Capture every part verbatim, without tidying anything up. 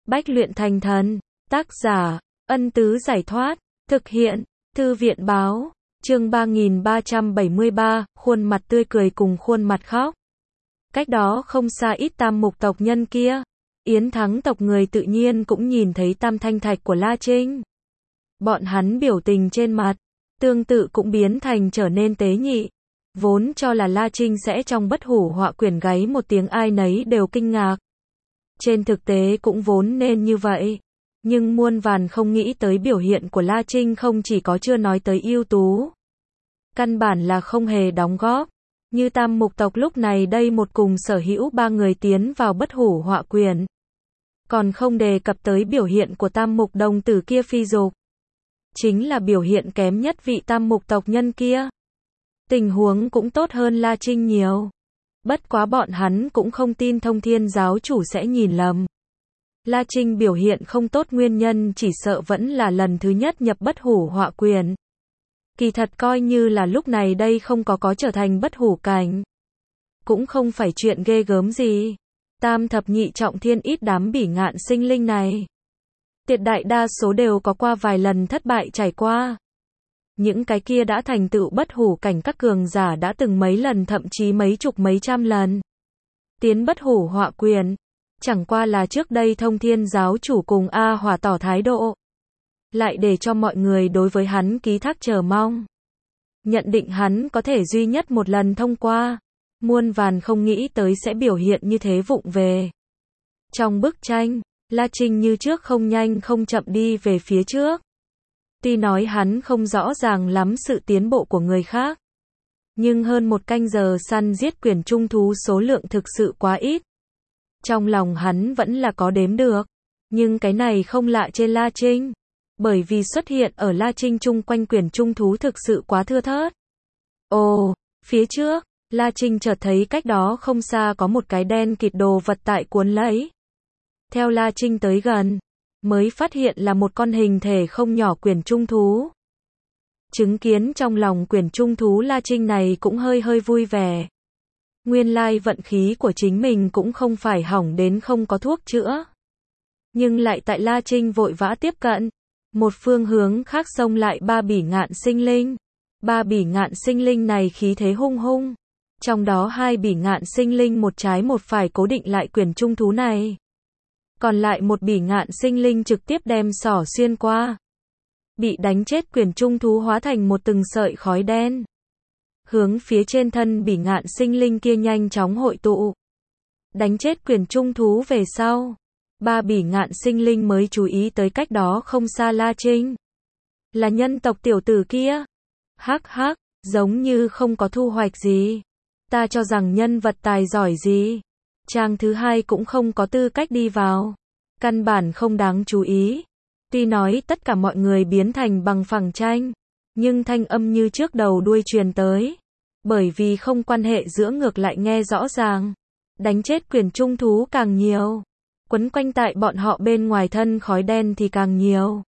Bách luyện thành thần. Tác giả, Ân Tứ Giải Thoát. Thực hiện, Thư viện Báo. Chương ba nghìn ba trăm bảy mươi ba, khuôn mặt tươi cười cùng khuôn mặt khóc. Cách đó không xa ít tam mục tộc nhân kia. Yến Thắng tộc người tự nhiên cũng nhìn thấy tam thanh thạch của La Trinh. Bọn hắn biểu tình trên mặt, tương tự cũng biến thành trở nên tế nhị. Vốn cho là La Trinh sẽ trong bất hủ họa quyển gáy một tiếng ai nấy đều kinh ngạc. Trên thực tế cũng vốn nên như vậy. Nhưng muôn vàn không nghĩ tới biểu hiện của La Trinh không chỉ có chưa nói tới ưu tú. Căn bản là không hề đóng góp. Như tam mục tộc lúc này đây một cùng sở hữu ba người tiến vào bất hủ họa quyển. Còn không đề cập tới biểu hiện của tam mục đồng tử kia phi dục. Chính là biểu hiện kém nhất vị tam mục tộc nhân kia. Tình huống cũng tốt hơn La Trinh nhiều. Bất quá bọn hắn cũng không tin Thông Thiên giáo chủ sẽ nhìn lầm. La Trinh biểu hiện không tốt nguyên nhân chỉ sợ vẫn là lần thứ nhất nhập bất hủ họa quyển. Kỳ thật coi như là lúc này đây không có có trở thành bất hủ cảnh. Cũng không phải chuyện ghê gớm gì. Tam thập nhị trọng thiên ít đám bỉ ngạn sinh linh này. Tuyệt đại đa số đều có qua vài lần thất bại trải qua. Những cái kia đã thành tựu bất hủ cảnh các cường giả đã từng mấy lần thậm chí mấy chục mấy trăm lần. Tiến bất hủ họa quyển. Chẳng qua là trước đây Thông Thiên giáo chủ cùng A Hỏa tỏ thái độ. Lại để cho mọi người đối với hắn ký thác chờ mong. Nhận định hắn có thể duy nhất một lần thông qua. Muôn vàn không nghĩ tới sẽ biểu hiện như thế vụng về. Trong bức tranh, La Trinh như trước không nhanh không chậm đi về phía trước. Tuy nói hắn không rõ ràng lắm sự tiến bộ của người khác. Nhưng hơn một canh giờ săn giết quyển trung thú số lượng thực sự quá ít. Trong lòng hắn vẫn là có đếm được. Nhưng cái này không lạ trên La Trinh. Bởi vì xuất hiện ở La Trinh chung quanh quyển trung thú thực sự quá thưa thớt. Ồ, phía trước, La Trinh chợt thấy cách đó không xa có một cái đen kịt đồ vật tại cuốn lấy. Theo La Trinh tới gần, mới phát hiện là một con hình thể không nhỏ quyển trung thú. Chứng kiến trong lòng quyển trung thú La Trinh này cũng hơi hơi vui vẻ. Nguyên lai vận khí của chính mình cũng không phải hỏng đến không có thuốc chữa. Nhưng lại tại La Trinh vội vã tiếp cận. Một phương hướng khác xông lại ba bỉ ngạn sinh linh. Ba bỉ ngạn sinh linh này khí thế hung hung. Trong đó hai bỉ ngạn sinh linh một trái một phải cố định lại quyển trung thú này. Còn lại một bỉ ngạn sinh linh trực tiếp đem xỏ xuyên qua. Bị đánh chết quyển trung thú hóa thành một từng sợi khói đen. Hướng phía trên thân bỉ ngạn sinh linh kia nhanh chóng hội tụ. Đánh chết quyển trung thú về sau. Ba bỉ ngạn sinh linh mới chú ý tới cách đó không xa La Trinh. Là nhân tộc tiểu tử kia. Hắc hắc, giống như không có thu hoạch gì. Ta cho rằng nhân vật tài giỏi gì. Trang thứ hai cũng không có tư cách đi vào. Căn bản không đáng chú ý. Tuy nói tất cả mọi người biến thành bằng phẳng tranh. Nhưng thanh âm như trước đầu đuôi truyền tới. Bởi vì không quan hệ giữa ngược lại nghe rõ ràng. Đánh chết quyển trung thú càng nhiều. Quấn quanh tại bọn họ bên ngoài thân khói đen thì càng nhiều.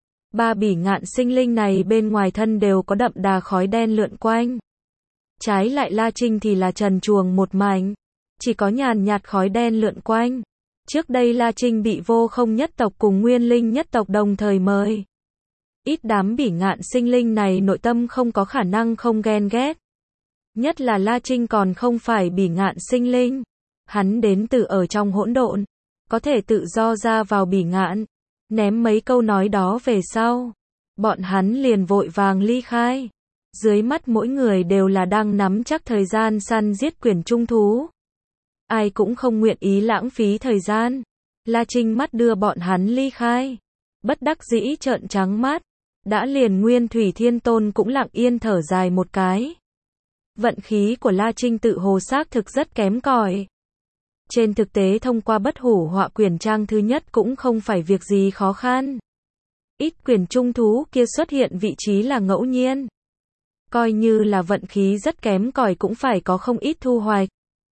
Ba bỉ ngạn sinh linh này bên ngoài thân đều có đậm đà khói đen lượn quanh. Trái lại La Trinh thì là trần truồng một mảnh. Chỉ có nhàn nhạt khói đen lượn quanh. Trước đây La Trinh bị vô không nhất tộc cùng nguyên linh nhất tộc đồng thời mời. Ít đám bỉ ngạn sinh linh này nội tâm không có khả năng không ghen ghét. Nhất là La Trinh còn không phải bỉ ngạn sinh linh. Hắn đến từ ở trong hỗn độn. Có thể tự do ra vào bỉ ngạn. Ném mấy câu nói đó về sau. Bọn hắn liền vội vàng ly khai. Dưới mắt mỗi người đều là đang nắm chắc thời gian săn giết quyển trung thú. Ai cũng không nguyện ý lãng phí thời gian. La Trinh mắt đưa bọn hắn ly khai. Bất đắc dĩ trợn trắng mắt. Đã liền Nguyên Thủy Thiên Tôn cũng lặng yên thở dài một cái. Vận khí của La Trinh tự hồ xác thực rất kém cỏi. Trên thực tế thông qua bất hủ họa quyển trang thứ nhất cũng không phải việc gì khó khăn. Ít quyển trung thú kia xuất hiện vị trí là ngẫu nhiên. Coi như là vận khí rất kém cỏi cũng phải có không ít thu hoạch.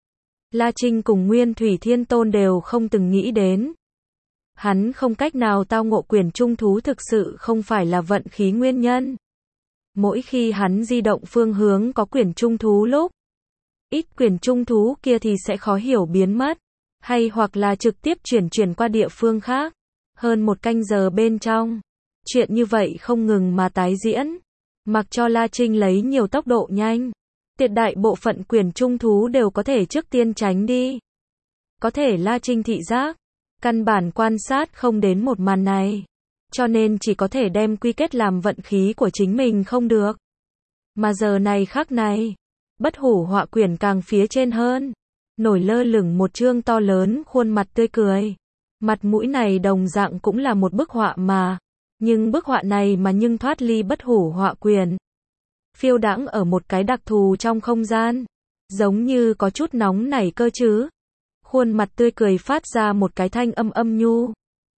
La Trinh cùng Nguyên Thủy Thiên Tôn đều không từng nghĩ đến. Hắn không cách nào tao ngộ quyển trung thú thực sự không phải là vận khí nguyên nhân. Mỗi khi hắn di động phương hướng có quyển trung thú lúc. Ít quyển trung thú kia thì sẽ khó hiểu biến mất. Hay hoặc là trực tiếp chuyển chuyển qua địa phương khác. Hơn một canh giờ bên trong, chuyện như vậy không ngừng mà tái diễn. Mặc cho La Trinh lấy nhiều tốc độ nhanh, tuyệt đại bộ phận quyền trung thú đều có thể trước tiên tránh đi. Có thể La Trinh thị giác, căn bản quan sát không đến một màn này, cho nên chỉ có thể đem quy kết làm vận khí của chính mình không được. Mà giờ này khắc này, bất hủ họa quyển càng phía trên hơn, nổi lơ lửng một chương to lớn khuôn mặt tươi cười. Mặt mũi này đồng dạng cũng là một bức họa mà, nhưng bức họa này mà nhưng thoát ly bất hủ họa quyển. Phiêu đãng ở một cái đặc thù trong không gian, giống như có chút nóng nảy cơ chứ. Khuôn mặt tươi cười phát ra một cái thanh âm âm nhu.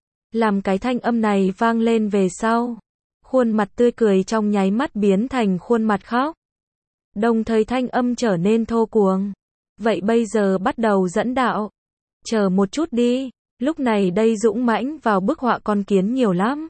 Làm cái thanh âm này vang lên về sau, khuôn mặt tươi cười trong nháy mắt biến thành khuôn mặt khóc. Đồng thời thanh âm trở nên thô cuồng. Vậy bây giờ bắt đầu dẫn đạo. Chờ một chút đi, lúc này đây dũng mãnh vào bức họa con kiến nhiều lắm.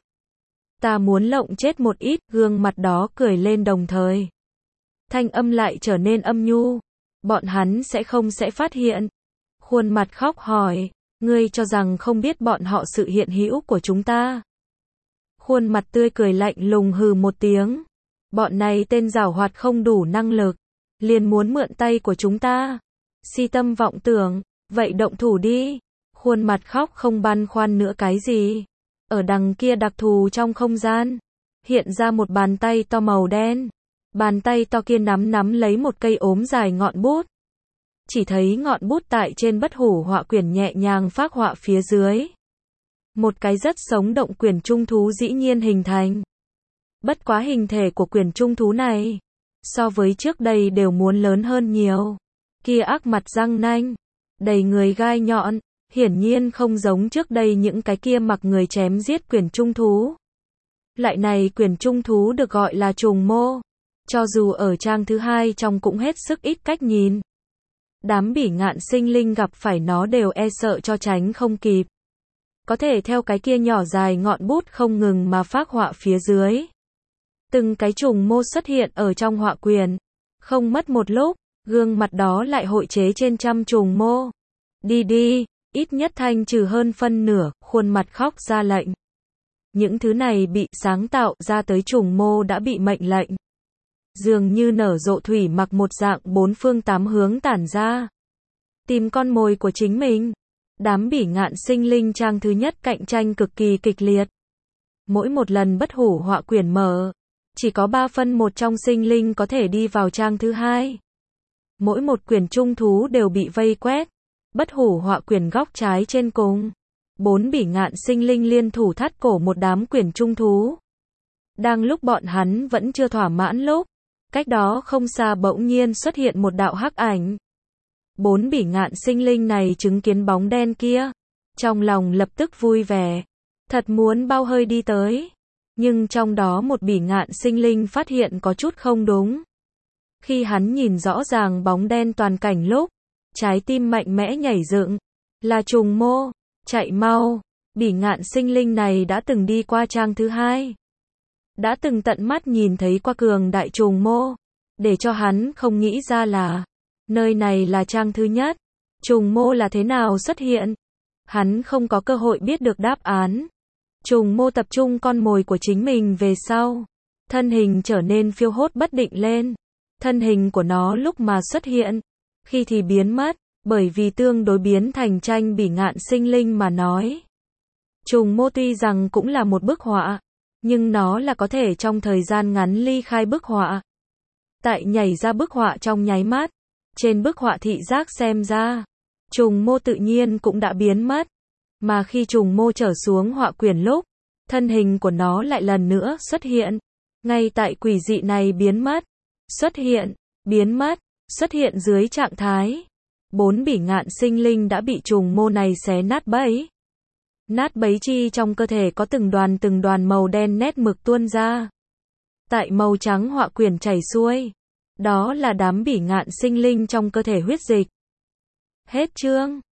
Ta muốn lộng chết một ít, gương mặt đó cười lên đồng thời. Thanh âm lại trở nên âm nhu. Bọn hắn sẽ không sẽ phát hiện. Khuôn mặt khóc hỏi, ngươi cho rằng không biết bọn họ sự hiện hữu của chúng ta. Khuôn mặt tươi cười lạnh lùng hừ một tiếng. Bọn này tên giảo hoạt không đủ năng lực, liền muốn mượn tay của chúng ta. Si tâm vọng tưởng, vậy động thủ đi. Khuôn mặt khóc không băn khoăn nữa cái gì. Ở đằng kia đặc thù trong không gian, hiện ra một bàn tay to màu đen. Bàn tay to kia nắm nắm lấy một cây ốm dài ngọn bút. Chỉ thấy ngọn bút tại trên bất hủ họa quyển nhẹ nhàng phác họa phía dưới. Một cái rất sống động quyển trung thú dĩ nhiên hình thành. Bất quá hình thể của quyển trung thú này, so với trước đây đều muốn lớn hơn nhiều. Kia ác mặt răng nanh, đầy người gai nhọn, hiển nhiên không giống trước đây những cái kia mặc người chém giết quyển trung thú. Lại này quyển trung thú được gọi là trùng mô, cho dù ở trang thứ hai trong cũng hết sức ít cách nhìn. Đám bỉ ngạn sinh linh gặp phải nó đều e sợ cho tránh không kịp. Có thể theo cái kia nhỏ dài ngọn bút không ngừng mà phác họa phía dưới. Từng cái trùng mô xuất hiện ở trong họa quyển. Không mất một lúc, gương mặt đó lại hội chế trên trăm trùng mô. Đi đi, ít nhất thanh trừ hơn phân nửa, khuôn mặt khóc ra lệnh. Những thứ này bị sáng tạo ra tới trùng mô đã bị mệnh lệnh. Dường như nở rộ thủy mặc một dạng bốn phương tám hướng tản ra. Tìm con mồi của chính mình. Đám bỉ ngạn sinh linh trang thứ nhất cạnh tranh cực kỳ kịch liệt. Mỗi một lần bất hủ họa quyển mở, chỉ có ba phân một trong sinh linh có thể đi vào trang thứ hai. Mỗi một quyển trung thú đều bị vây quét. Bất hủ họa quyển góc trái trên cùng. Bốn bỉ ngạn sinh linh liên thủ thắt cổ một đám quyển trung thú. Đang lúc bọn hắn vẫn chưa thỏa mãn lúc, cách đó không xa bỗng nhiên xuất hiện một đạo hắc ảnh. Bốn bỉ ngạn sinh linh này chứng kiến bóng đen kia, trong lòng lập tức vui vẻ, thật muốn bao hơi đi tới. Nhưng trong đó một bỉ ngạn sinh linh phát hiện có chút không đúng. Khi hắn nhìn rõ ràng bóng đen toàn cảnh lúc, trái tim mạnh mẽ nhảy dựng, là trùng mô, chạy mau. Bỉ ngạn sinh linh này đã từng đi qua trang thứ hai, đã từng tận mắt nhìn thấy qua cường đại trùng mô, để cho hắn không nghĩ ra là nơi này là trang thứ nhất. Trùng mô là thế nào xuất hiện? Hắn không có cơ hội biết được đáp án. Trùng mô tập trung con mồi của chính mình về sau, thân hình trở nên phiêu hốt bất định lên. Thân hình của nó lúc mà xuất hiện, khi thì biến mất, bởi vì tương đối biến thành tranh bỉ ngạn sinh linh mà nói. Trùng mô tuy rằng cũng là một bức họa, nhưng nó là có thể trong thời gian ngắn ly khai bức họa. Tại nhảy ra bức họa trong nháy mắt, trên bức họa thị giác xem ra, trùng mô tự nhiên cũng đã biến mất. Mà khi trùng mô trở xuống họa quyển lúc, thân hình của nó lại lần nữa xuất hiện. Ngay tại quỷ dị này biến mất, xuất hiện, biến mất, xuất hiện dưới trạng thái. Bốn bỉ ngạn sinh linh đã bị trùng mô này xé nát bấy. Nát bấy chi trong cơ thể có từng đoàn từng đoàn màu đen nét mực tuôn ra. Tại màu trắng họa quyển chảy xuôi. Đó là đám bỉ ngạn sinh linh trong cơ thể huyết dịch. Hết chương.